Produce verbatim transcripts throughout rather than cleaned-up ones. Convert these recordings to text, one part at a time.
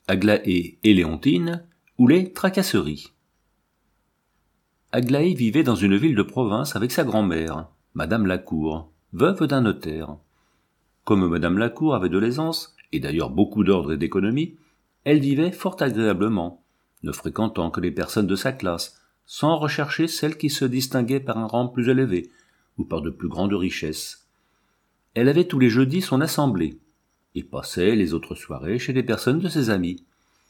Aglaé et Léontine, ou les tracasseries. Aglaé vivait dans une ville de province avec sa grand-mère, Madame Lacour, veuve d'un notaire. Comme Madame Lacour avait de l'aisance, et d'ailleurs beaucoup d'ordre et d'économie, elle vivait fort agréablement, ne fréquentant que les personnes de sa classe, sans rechercher celles qui se distinguaient par un rang plus élevé, ou par de plus grandes richesses. Elle avait tous les jeudis son assemblée, et passait les autres soirées chez les personnes de ses amis.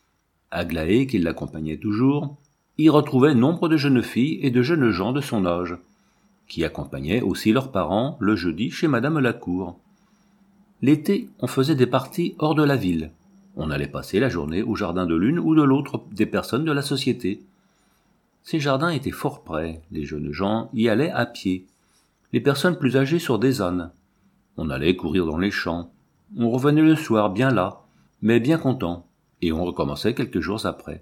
Aglaé, qui l'accompagnait toujours, y retrouvait nombre de jeunes filles et de jeunes gens de son âge, qui accompagnaient aussi leurs parents le jeudi chez Madame Lacour. L'été, on faisait des parties hors de la ville. On allait passer la journée au jardin de l'une ou de l'autre des personnes de la société. Ces jardins étaient fort près, les jeunes gens y allaient à pied, les personnes plus âgées sur des ânes. On allait courir dans les champs. On revenait le soir bien las, mais bien content, et on recommençait quelques jours après.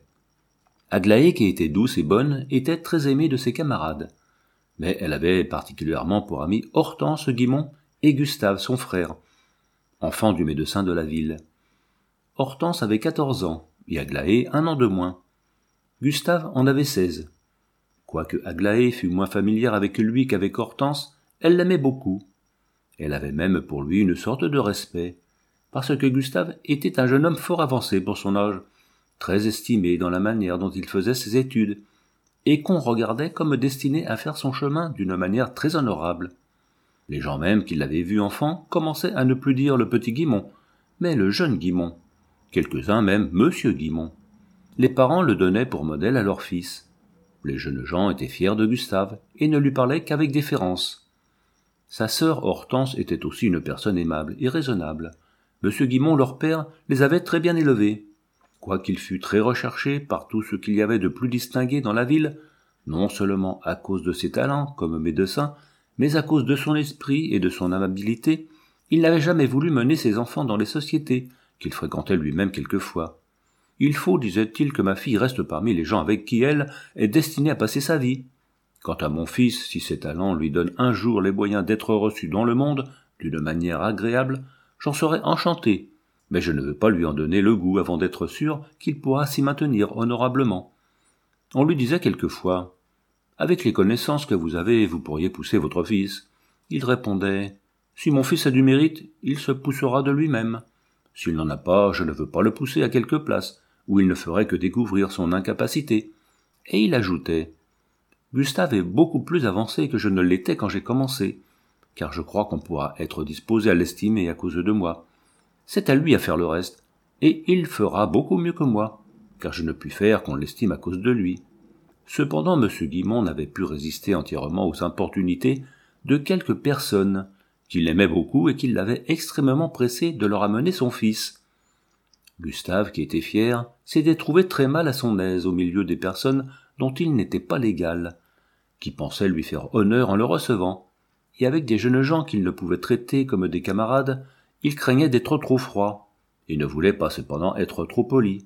Aglaé, qui était douce et bonne, était très aimée de ses camarades, mais elle avait particulièrement pour amis Hortense Guimont et Gustave, son frère, enfant du médecin de la ville. Hortense avait quatorze ans, et Aglaé un an de moins. Gustave en avait seize. Quoique Aglaé fût moins familière avec lui qu'avec Hortense, elle l'aimait beaucoup. Elle avait même pour lui une sorte de respect, parce que Gustave était un jeune homme fort avancé pour son âge, très estimé dans la manière dont il faisait ses études, et qu'on regardait comme destiné à faire son chemin d'une manière très honorable. Les gens même qui l'avaient vu enfant commençaient à ne plus dire le petit Guimont, mais le jeune Guimont, quelques-uns même Monsieur Guimont. Les parents le donnaient pour modèle à leur fils. Les jeunes gens étaient fiers de Gustave et ne lui parlaient qu'avec déférence. Sa sœur Hortense était aussi une personne aimable et raisonnable. Monsieur Guimont, leur père, les avait très bien élevés. Quoiqu'il fût très recherché par tout ce qu'il y avait de plus distingué dans la ville, non seulement à cause de ses talents comme médecin, mais à cause de son esprit et de son amabilité, il n'avait jamais voulu mener ses enfants dans les sociétés, qu'il fréquentait lui-même quelquefois. « Il faut, disait-il, que ma fille reste parmi les gens avec qui elle est destinée à passer sa vie. Quant à mon fils, si ses talents lui donnent un jour les moyens d'être reçu dans le monde, d'une manière agréable, j'en serai enchanté, mais je ne veux pas lui en donner le goût avant d'être sûr qu'il pourra s'y maintenir honorablement. » On lui disait quelquefois « Avec les connaissances que vous avez, vous pourriez pousser votre fils. » Il répondait « Si mon fils a du mérite, il se poussera de lui-même. S'il n'en a pas, je ne veux pas le pousser à quelque place, où il ne ferait que découvrir son incapacité. » Et il ajoutait « Gustave est beaucoup plus avancé que je ne l'étais quand j'ai commencé, car je crois qu'on pourra être disposé à l'estimer à cause de moi. C'est à lui à faire le reste, et il fera beaucoup mieux que moi, car je ne puis faire qu'on l'estime à cause de lui. » Cependant, M. Guimont n'avait pu résister entièrement aux importunités de quelques personnes qui l'aimaient beaucoup et qui l'avaient extrêmement pressé de leur amener son fils. Gustave, qui était fier, s'était trouvé très mal à son aise au milieu des personnes dont il n'était pas l'égal, qui pensaient lui faire honneur en le recevant, et avec des jeunes gens qu'il ne pouvait traiter comme des camarades, il craignait d'être trop froid, et ne voulait pas cependant être trop poli.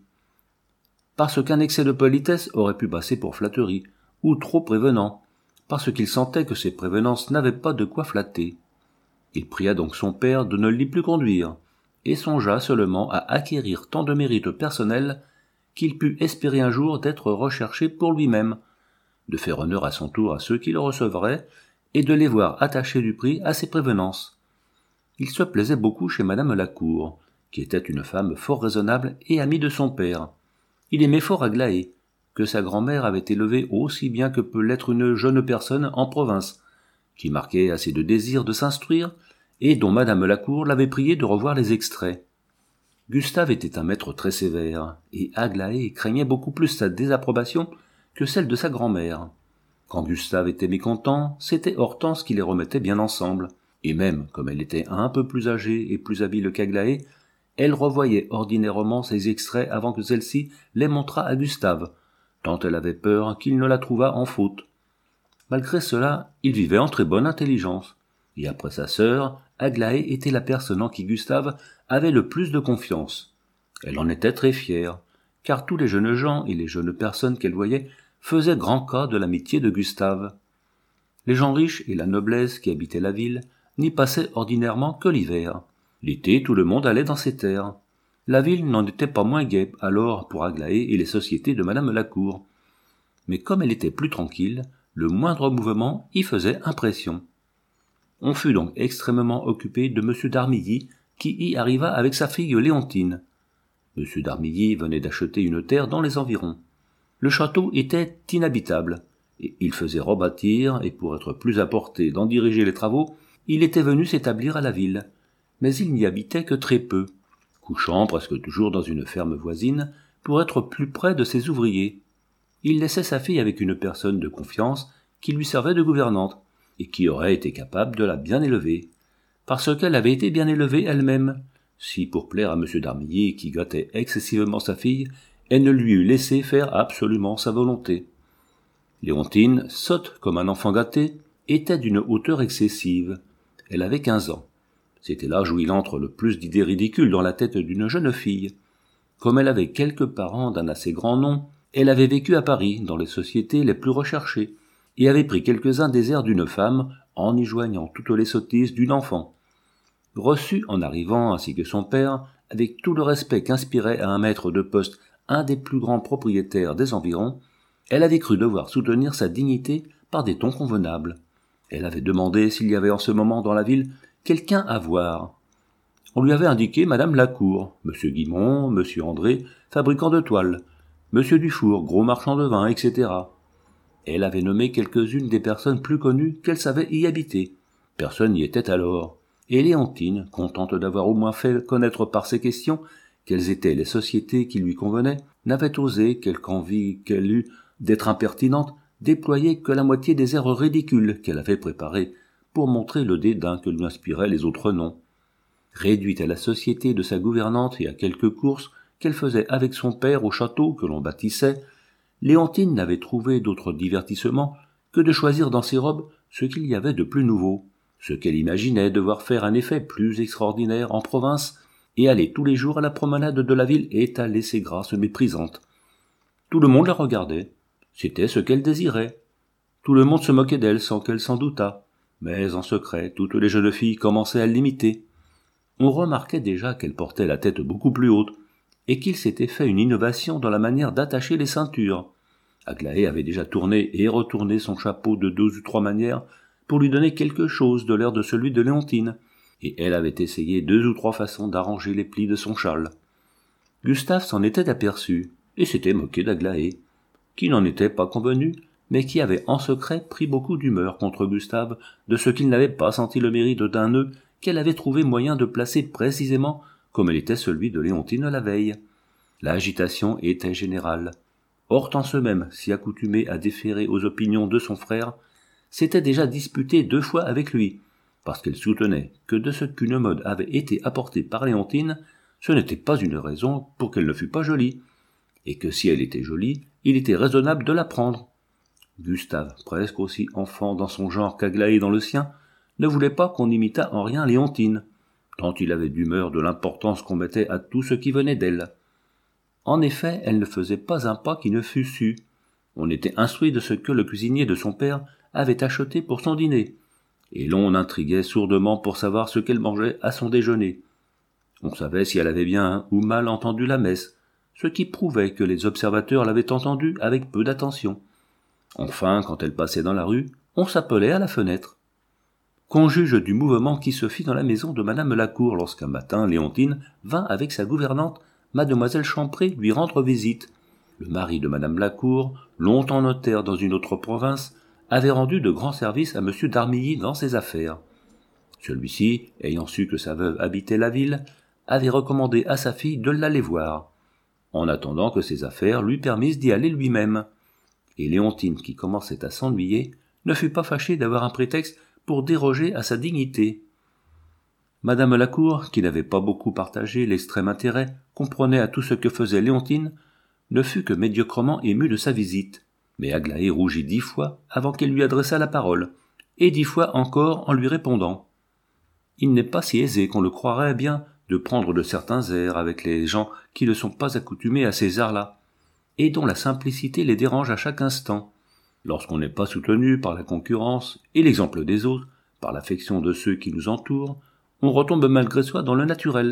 Parce qu'un excès de politesse aurait pu passer pour flatterie, ou trop prévenant, parce qu'il sentait que ses prévenances n'avaient pas de quoi flatter. Il pria donc son père de ne l'y plus conduire, et songea seulement à acquérir tant de mérites personnels qu'il pût espérer un jour d'être recherché pour lui-même, de faire honneur à son tour à ceux qui le recevraient, et de les voir attacher du prix à ses prévenances. Il se plaisait beaucoup chez Madame Lacour, qui était une femme fort raisonnable et amie de son père. Il aimait fort Aglaé, que sa grand-mère avait élevé aussi bien que peut l'être une jeune personne en province, qui marquait assez de désir de s'instruire, et dont Madame Lacour l'avait prié de revoir les extraits. Gustave était un maître très sévère, et Aglaé craignait beaucoup plus sa désapprobation que celle de sa grand-mère. Quand Gustave était mécontent, c'était Hortense qui les remettait bien ensemble, et même, comme elle était un peu plus âgée et plus habile qu'Aglaé, elle revoyait ordinairement ses extraits avant que celle-ci les montrât à Gustave, tant elle avait peur qu'il ne la trouvât en faute. Malgré cela, il vivait en très bonne intelligence, et après sa sœur, Aglaé était la personne en qui Gustave avait le plus de confiance. Elle en était très fière, car tous les jeunes gens et les jeunes personnes qu'elle voyait faisaient grand cas de l'amitié de Gustave. Les gens riches et la noblesse qui habitaient la ville n'y passaient ordinairement que l'hiver. L'été, tout le monde allait dans ces terres. La ville n'en était pas moins gaie alors pour Aglaé et les sociétés de madame Lacour. Mais comme elle était plus tranquille, le moindre mouvement y faisait impression. On fut donc extrêmement occupé de M. d'Armilly, qui y arriva avec sa fille Léontine. M. d'Armilly venait d'acheter une terre dans les environs. Le château était inhabitable, et il faisait rebâtir, et pour être plus à portée d'en diriger les travaux, il était venu s'établir à la ville. Mais il n'y habitait que très peu, couchant presque toujours dans une ferme voisine, pour être plus près de ses ouvriers. Il laissait sa fille avec une personne de confiance qui lui servait de gouvernante, et qui aurait été capable de la bien élever, parce qu'elle avait été bien élevée elle-même, si pour plaire à M. d'Armilly, qui gâtait excessivement sa fille, elle ne lui eût laissé faire absolument sa volonté. Léontine, sotte comme un enfant gâté, était d'une hauteur excessive. Elle avait quinze ans. C'était l'âge où il entre le plus d'idées ridicules dans la tête d'une jeune fille. Comme elle avait quelques parents d'un assez grand nom, elle avait vécu à Paris, dans les sociétés les plus recherchées, et avait pris quelques-uns des airs d'une femme, en y joignant toutes les sottises d'une enfant. Reçue en arrivant, ainsi que son père, avec tout le respect qu'inspirait à un maître de poste un des plus grands propriétaires des environs, elle avait cru devoir soutenir sa dignité par des tons convenables. Elle avait demandé s'il y avait en ce moment dans la ville quelqu'un à voir. On lui avait indiqué madame Lacour, monsieur Guimont, monsieur André, fabricant de toiles, monsieur Dufour, gros marchand de vin, et cetera. Elle avait nommé quelques-unes des personnes plus connues qu'elle savait y habiter. Personne n'y était alors. Et Léontine, contente d'avoir au moins fait connaître par ses questions quelles étaient les sociétés qui lui convenaient, n'avait osé, quelque envie qu'elle eût d'être impertinente, déployer que la moitié des airs ridicules qu'elle avait préparés pour montrer le dédain que lui inspiraient les autres noms. Réduite à la société de sa gouvernante et à quelques courses qu'elle faisait avec son père au château que l'on bâtissait, Léontine n'avait trouvé d'autre divertissement que de choisir dans ses robes ce qu'il y avait de plus nouveau, ce qu'elle imaginait devoir faire un effet plus extraordinaire en province, et aller tous les jours à la promenade de la ville étaler ses grâces méprisantes. Tout le monde la regardait, c'était ce qu'elle désirait. Tout le monde se moquait d'elle sans qu'elle s'en doutât, mais en secret toutes les jeunes filles commençaient à l'imiter. On remarquait déjà qu'elle portait la tête beaucoup plus haute, et qu'il s'était fait une innovation dans la manière d'attacher les ceintures. Aglaé avait déjà tourné et retourné son chapeau de deux ou trois manières pour lui donner quelque chose de l'air de celui de Léontine, et elle avait essayé deux ou trois façons d'arranger les plis de son châle. Gustave s'en était aperçu, et s'était moqué d'Aglaé, qui n'en était pas convenu, mais qui avait en secret pris beaucoup d'humeur contre Gustave de ce qu'il n'avait pas senti le mérite d'un nœud qu'elle avait trouvé moyen de placer précisément comme elle était celui de Léontine la veille. L'agitation était générale. Hortense même, si accoutumée à déférer aux opinions de son frère, s'était déjà disputée deux fois avec lui, parce qu'elle soutenait que de ce qu'une mode avait été apportée par Léontine, ce n'était pas une raison pour qu'elle ne fût pas jolie, et que si elle était jolie, il était raisonnable de la prendre. Gustave, presque aussi enfant dans son genre qu'Aglaé dans le sien, ne voulait pas qu'on imitât en rien Léontine, tant il avait d'humeur de l'importance qu'on mettait à tout ce qui venait d'elle. En effet, elle ne faisait pas un pas qui ne fût su. On était instruit de ce que le cuisinier de son père avait acheté pour son dîner, et l'on intriguait sourdement pour savoir ce qu'elle mangeait à son déjeuner. On savait si elle avait bien ou mal entendu la messe, ce qui prouvait que les observateurs l'avaient entendue avec peu d'attention. Enfin, quand elle passait dans la rue, on s'appelait à la fenêtre. Qu'on juge du mouvement qui se fit dans la maison de madame Lacour lorsqu'un matin Léontine vint avec sa gouvernante, mademoiselle Champré, lui rendre visite. Le mari de madame Lacour, longtemps notaire dans une autre province, avait rendu de grands services à monsieur d'Armilly dans ses affaires. Celui-ci, ayant su que sa veuve habitait la ville, avait recommandé à sa fille de l'aller voir, en attendant que ses affaires lui permissent d'y aller lui-même. Et Léontine, qui commençait à s'ennuyer, ne fut pas fâchée d'avoir un prétexte pour déroger à sa dignité. Madame Lacour, qui n'avait pas beaucoup partagé l'extrême intérêt qu'on prenait à tout ce que faisait Léontine, ne fut que médiocrement émue de sa visite, mais Aglaé rougit dix fois avant qu'elle lui adressât la parole, et dix fois encore en lui répondant. Il n'est pas si aisé qu'on le croirait bien de prendre de certains airs avec les gens qui ne sont pas accoutumés à ces arts-là, et dont la simplicité les dérange à chaque instant. Lorsqu'on n'est pas soutenu par la concurrence et l'exemple des autres, par l'affection de ceux qui nous entourent, on retombe malgré soi dans le naturel,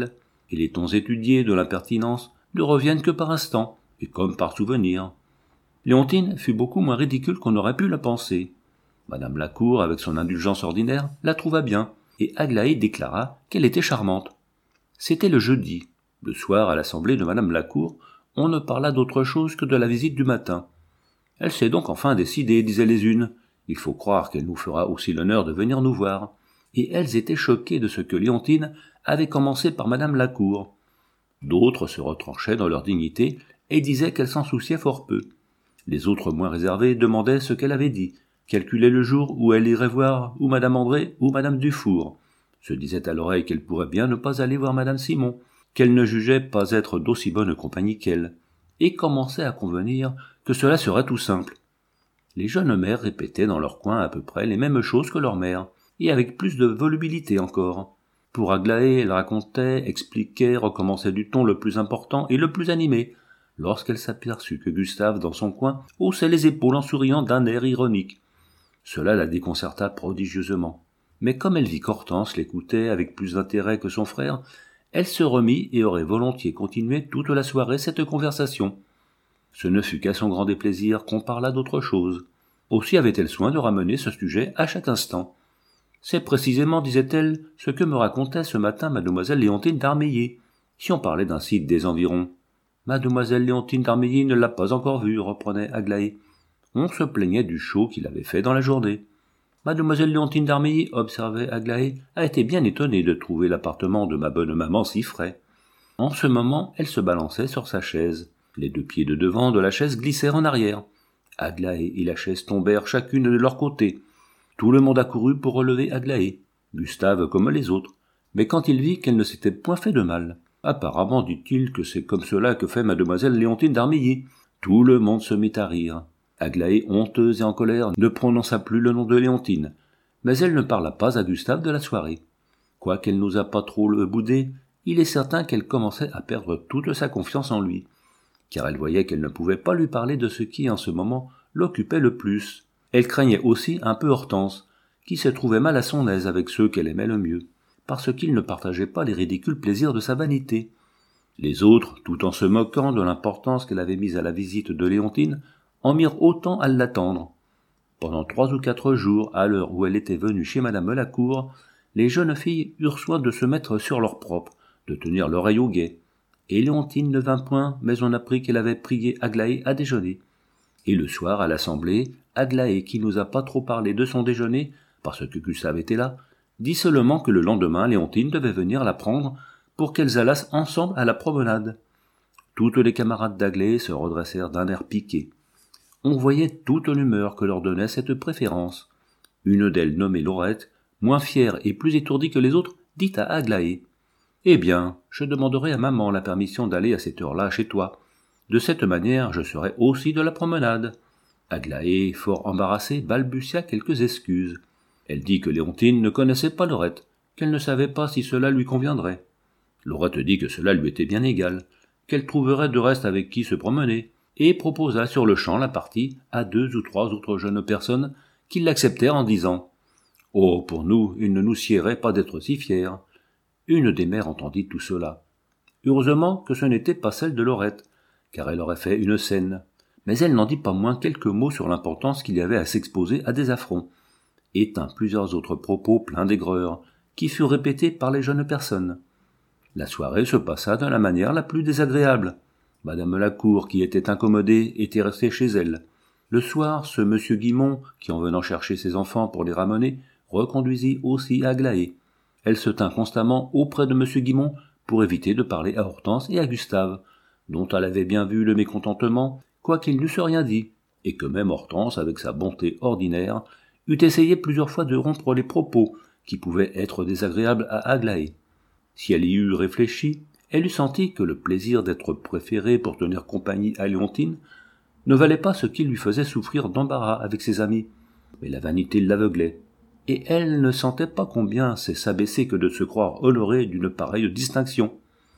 et les tons étudiés de l'impertinence ne reviennent que par instants, et comme par souvenir. Léontine fut beaucoup moins ridicule qu'on aurait pu la penser. Madame Lacour, avec son indulgence ordinaire, la trouva bien, et Aglaé déclara qu'elle était charmante. C'était le jeudi. Le soir, à l'assemblée de Madame Lacour, on ne parla d'autre chose que de la visite du matin. Elle s'est donc enfin décidée, disaient les unes. Il faut croire qu'elle nous fera aussi l'honneur de venir nous voir. Et elles étaient choquées de ce que Léontine avait commencé par Madame Lacour. D'autres se retranchaient dans leur dignité et disaient qu'elle s'en souciait fort peu. Les autres moins réservées demandaient ce qu'elle avait dit, calculaient le jour où elle irait voir ou Madame André ou Madame Dufour, se disaient à l'oreille qu'elle pourrait bien ne pas aller voir Madame Simon, qu'elle ne jugeait pas être d'aussi bonne compagnie qu'elle, et commençaient à convenir que cela serait tout simple. Les jeunes mères répétaient dans leur coin à peu près les mêmes choses que leur mère, et avec plus de volubilité encore. Pour Aglaé, elle racontait, expliquait, recommençait du ton le plus important et le plus animé, lorsqu'elle s'aperçut que Gustave, dans son coin, haussait les épaules en souriant d'un air ironique. Cela la déconcerta prodigieusement. Mais comme elle vit qu'Hortense l'écoutait avec plus d'intérêt que son frère, elle se remit et aurait volontiers continué toute la soirée cette conversation. Ce ne fut qu'à son grand déplaisir qu'on parla d'autre chose. Aussi avait-elle soin de ramener ce sujet à chaque instant. C'est précisément, disait-elle, ce que me racontait ce matin mademoiselle Léontine d'Armeilly, si on parlait d'un site des environs. Mademoiselle Léontine d'Armeilly ne l'a pas encore vu, reprenait Aglaé. On se plaignait du chaud qu'il avait fait dans la journée. Mademoiselle Léontine d'Armeilly, observait Aglaé, a été bien étonnée de trouver l'appartement de ma bonne maman si frais. En ce moment, elle se balançait sur sa chaise. Les deux pieds de devant de la chaise glissèrent en arrière. Aglaé et la chaise tombèrent chacune de leur côté. Tout le monde accourut pour relever Aglaé, Gustave comme les autres, mais quand il vit qu'elle ne s'était point fait de mal. Apparemment, dit-il, que c'est comme cela que fait mademoiselle Léontine d'Armeilly. Tout le monde se mit à rire. Aglaé, honteuse et en colère, ne prononça plus le nom de Léontine, mais elle ne parla pas à Gustave de la soirée. Quoiqu'elle n'osât pas trop le bouder, il est certain qu'elle commençait à perdre toute sa confiance en lui, car elle voyait qu'elle ne pouvait pas lui parler de ce qui, en ce moment, l'occupait le plus. Elle craignait aussi un peu Hortense, qui se trouvait mal à son aise avec ceux qu'elle aimait le mieux, parce qu'ils ne partageaient pas les ridicules plaisirs de sa vanité. Les autres, tout en se moquant de l'importance qu'elle avait mise à la visite de Léontine, en mirent autant à l'attendre. Pendant trois ou quatre jours, à l'heure où elle était venue chez madame Lacour, les jeunes filles eurent soin de se mettre sur leur propre, de tenir l'oreille au guet. Et Léontine ne vint point, mais on apprit qu'elle avait prié Aglaé à déjeuner. Et le soir, à l'assemblée, Aglaé, qui n'osa pas trop parler de son déjeuner, parce que Gustave était là, dit seulement que le lendemain, Léontine devait venir la prendre pour qu'elles allassent ensemble à la promenade. Toutes les camarades d'Aglaé se redressèrent d'un air piqué. On voyait toute l'humeur que leur donnait cette préférence. Une d'elles, nommée Laurette, moins fière et plus étourdie que les autres, dit à Aglaé : « Eh bien, je demanderai à maman la permission d'aller à cette heure-là chez toi. De cette manière, je serai aussi de la promenade. » Aglaé, fort embarrassée, balbutia quelques excuses. Elle dit que Léontine ne connaissait pas Laurette, qu'elle ne savait pas si cela lui conviendrait. Laurette dit que cela lui était bien égal, qu'elle trouverait de reste avec qui se promener, et proposa sur-le-champ la partie à deux ou trois autres jeunes personnes qui l'acceptèrent en disant « Oh, pour nous, il ne nous siérait pas d'être si fiers. » Une des mères entendit tout cela. Heureusement que ce n'était pas celle de Laurette, car elle aurait fait une scène. Mais elle n'en dit pas moins quelques mots sur l'importance qu'il y avait à s'exposer à des affronts, et tint plusieurs autres propos pleins d'aigreur, qui furent répétés par les jeunes personnes. La soirée se passa de la manière la plus désagréable. Madame Lacour, qui était incommodée, était restée chez elle. Le soir, ce monsieur Guimont, qui en venant chercher ses enfants pour les ramener, reconduisit aussi Aglaé. Elle se tint constamment auprès de monsieur Guimont pour éviter de parler à Hortense et à Gustave, dont elle avait bien vu le mécontentement, quoiqu'ils n'eussent rien dit, et que même Hortense, avec sa bonté ordinaire, eût essayé plusieurs fois de rompre les propos qui pouvaient être désagréables à Aglaé. Si elle y eût réfléchi, elle eût senti que le plaisir d'être préférée pour tenir compagnie à Léontine ne valait pas ce qui lui faisait souffrir d'embarras avec ses amis, mais la vanité l'aveuglait, et elle ne sentait pas combien c'est s'abaisser que de se croire honorée d'une pareille distinction.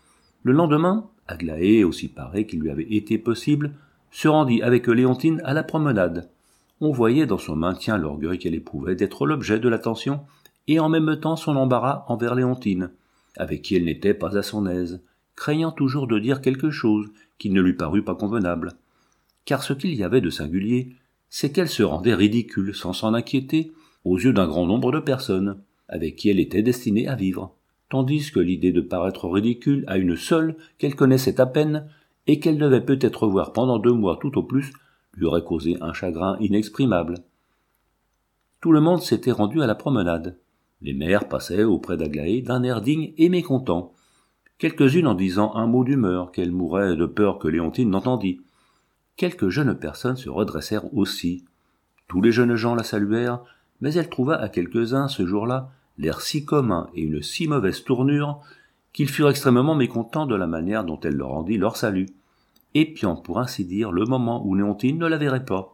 Le lendemain, Aglaé, aussi paré qu'il lui avait été possible, se rendit avec Léontine à la promenade. On voyait dans son maintien l'orgueil qu'elle éprouvait d'être l'objet de l'attention, et en même temps son embarras envers Léontine. avec qui elle n'était pas à son aise, craignant toujours de dire quelque chose qui ne lui parût pas convenable. Car ce qu'il y avait de singulier, c'est qu'elle se rendait ridicule sans s'en inquiéter aux yeux d'un grand nombre de personnes, avec qui elle était destinée à vivre, tandis que l'idée de paraître ridicule à une seule qu'elle connaissait à peine et qu'elle devait peut-être voir pendant deux mois tout au plus, lui aurait causé un chagrin inexprimable. Tout le monde s'était rendu à la promenade. Les mères passaient auprès d'Aglaé d'un air digne et mécontent, quelques-unes en disant un mot d'humeur qu'elles mouraient de peur que Léontine n'entendît. Quelques jeunes personnes se redressèrent aussi. Tous les jeunes gens la saluèrent, mais elle trouva à quelques-uns ce jour-là l'air si commun et une si mauvaise tournure qu'ils furent extrêmement mécontents de la manière dont elle leur rendit leur salut, épiant pour ainsi dire le moment où Léontine ne la verrait pas.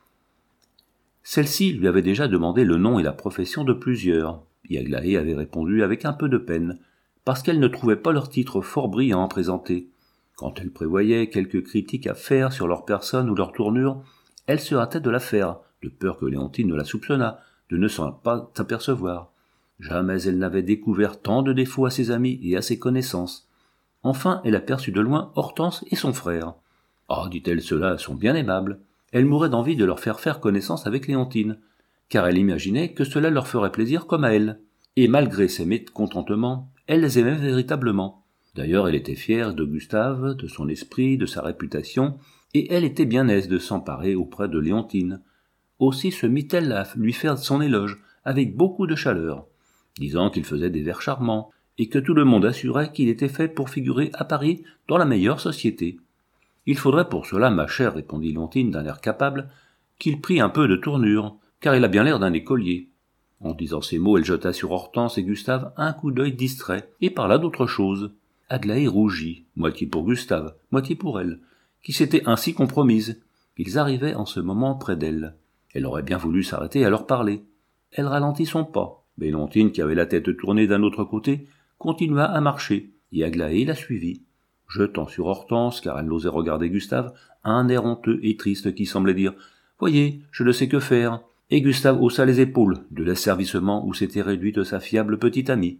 Celle-ci lui avait déjà demandé le nom et la profession de plusieurs, et Aglaé avait répondu avec un peu de peine, parce qu'elle ne trouvait pas leur titre fort brillant à présenter. Quand elle prévoyait quelque critique à faire sur leur personne ou leur tournure, elle se hâtait de la faire, de peur que Léontine ne la soupçonnât, de ne s'en pas s'apercevoir. Jamais elle n'avait découvert tant de défauts à ses amis et à ses connaissances. Enfin, elle aperçut de loin Hortense et son frère. « Ah, dit-elle, ceux-là sont bien aimables. » Elle mourait d'envie de leur faire faire connaissance avec Léontine, car elle imaginait que cela leur ferait plaisir comme à elle. Et malgré ses mécontentements, elle les aimait véritablement. D'ailleurs, elle était fière de Gustave, de son esprit, de sa réputation, et elle était bien aise de s'emparer auprès de Léontine. Aussi se mit-elle à lui faire son éloge, avec beaucoup de chaleur, disant qu'il faisait des vers charmants, et que tout le monde assurait qu'il était fait pour figurer à Paris dans la meilleure société. « Il faudrait pour cela, ma chère, répondit Léontine d'un air capable, qu'il prît un peu de tournure, car il a bien l'air d'un écolier. » En disant ces mots, elle jeta sur Hortense et Gustave un coup d'œil distrait, et parla d'autre chose. Aglaé rougit, moitié pour Gustave, moitié pour elle, qui s'était ainsi compromise. Ils arrivaient en ce moment près d'elle. Elle aurait bien voulu s'arrêter à leur parler. Elle ralentit son pas, mais Léontine, qui avait la tête tournée d'un autre côté, continua à marcher, et Aglaé la suivit, jetant sur Hortense, car elle n'osait regarder Gustave, un air honteux et triste qui semblait dire « Voyez, je ne sais que faire », et Gustave haussa les épaules de l'asservissement où s'était réduite sa fiable petite amie.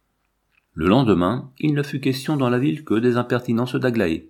Le lendemain, il ne fut question dans la ville que des impertinences d'Aglaé.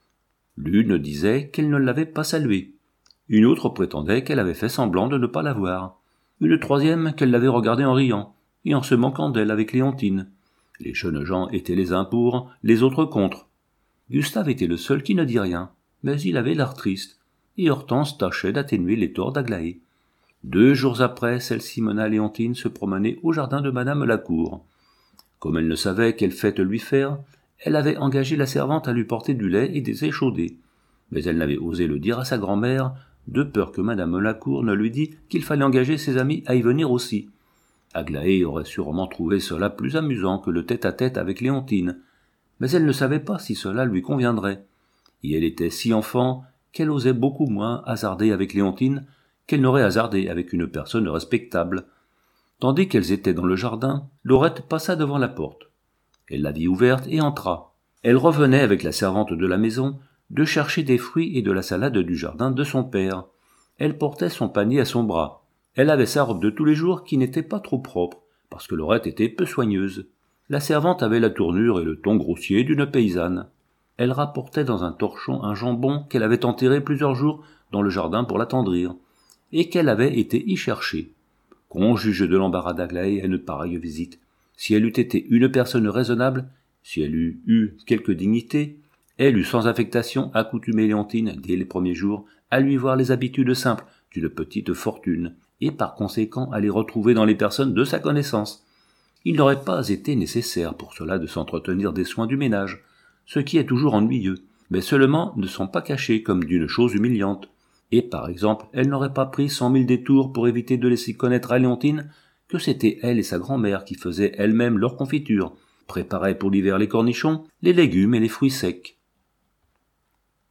L'une disait qu'elle ne l'avait pas saluée, une autre prétendait qu'elle avait fait semblant de ne pas la voir, une troisième qu'elle l'avait regardée en riant, et en se moquant d'elle avec Léontine. Les jeunes gens étaient les uns pour, les autres contre. Gustave était le seul qui ne dit rien, mais il avait l'air triste, et Hortense tâchait d'atténuer les torts d'Aglaé. Deux jours après, celle-ci mena Léontine se promener au jardin de madame Lacour. Comme elle ne savait quelle fête lui faire, elle avait engagé la servante à lui porter du lait et des échaudés, mais elle n'avait osé le dire à sa grand-mère, de peur que madame Lacour ne lui dît qu'il fallait engager ses amis à y venir aussi. Aglaé aurait sûrement trouvé cela plus amusant que le tête-à-tête avec Léontine, mais elle ne savait pas si cela lui conviendrait, et elle était si enfant qu'elle osait beaucoup moins hasarder avec Léontine qu'elle n'aurait hasardé avec une personne respectable. Tandis qu'elles étaient dans le jardin, Laurette passa devant la porte. Elle la vit ouverte et entra. Elle revenait avec la servante de la maison de chercher des fruits et de la salade du jardin de son père. Elle portait son panier à son bras. Elle avait sa robe de tous les jours qui n'était pas trop propre, parce que Laurette était peu soigneuse. La servante avait la tournure et le ton grossier d'une paysanne. Elle rapportait dans un torchon un jambon qu'elle avait enterré plusieurs jours dans le jardin pour l'attendrir, et qu'elle avait été y chercher. Qu'on juge de l'embarras d'Aglaé à une pareille visite. Si elle eût été une personne raisonnable, si elle eût eu quelque dignité, elle eût sans affectation accoutumé Léontine, dès les premiers jours, à lui voir les habitudes simples d'une petite fortune, et par conséquent à les retrouver dans les personnes de sa connaissance. Il n'aurait pas été nécessaire pour cela de s'entretenir des soins du ménage, ce qui est toujours ennuyeux, mais seulement ne sont pas cachés comme d'une chose humiliante. Et par exemple, elle n'aurait pas pris cent mille détours pour éviter de laisser connaître à Léontine que c'était elle et sa grand-mère qui faisaient elles-mêmes leur confiture, préparaient pour l'hiver les cornichons, les légumes et les fruits secs.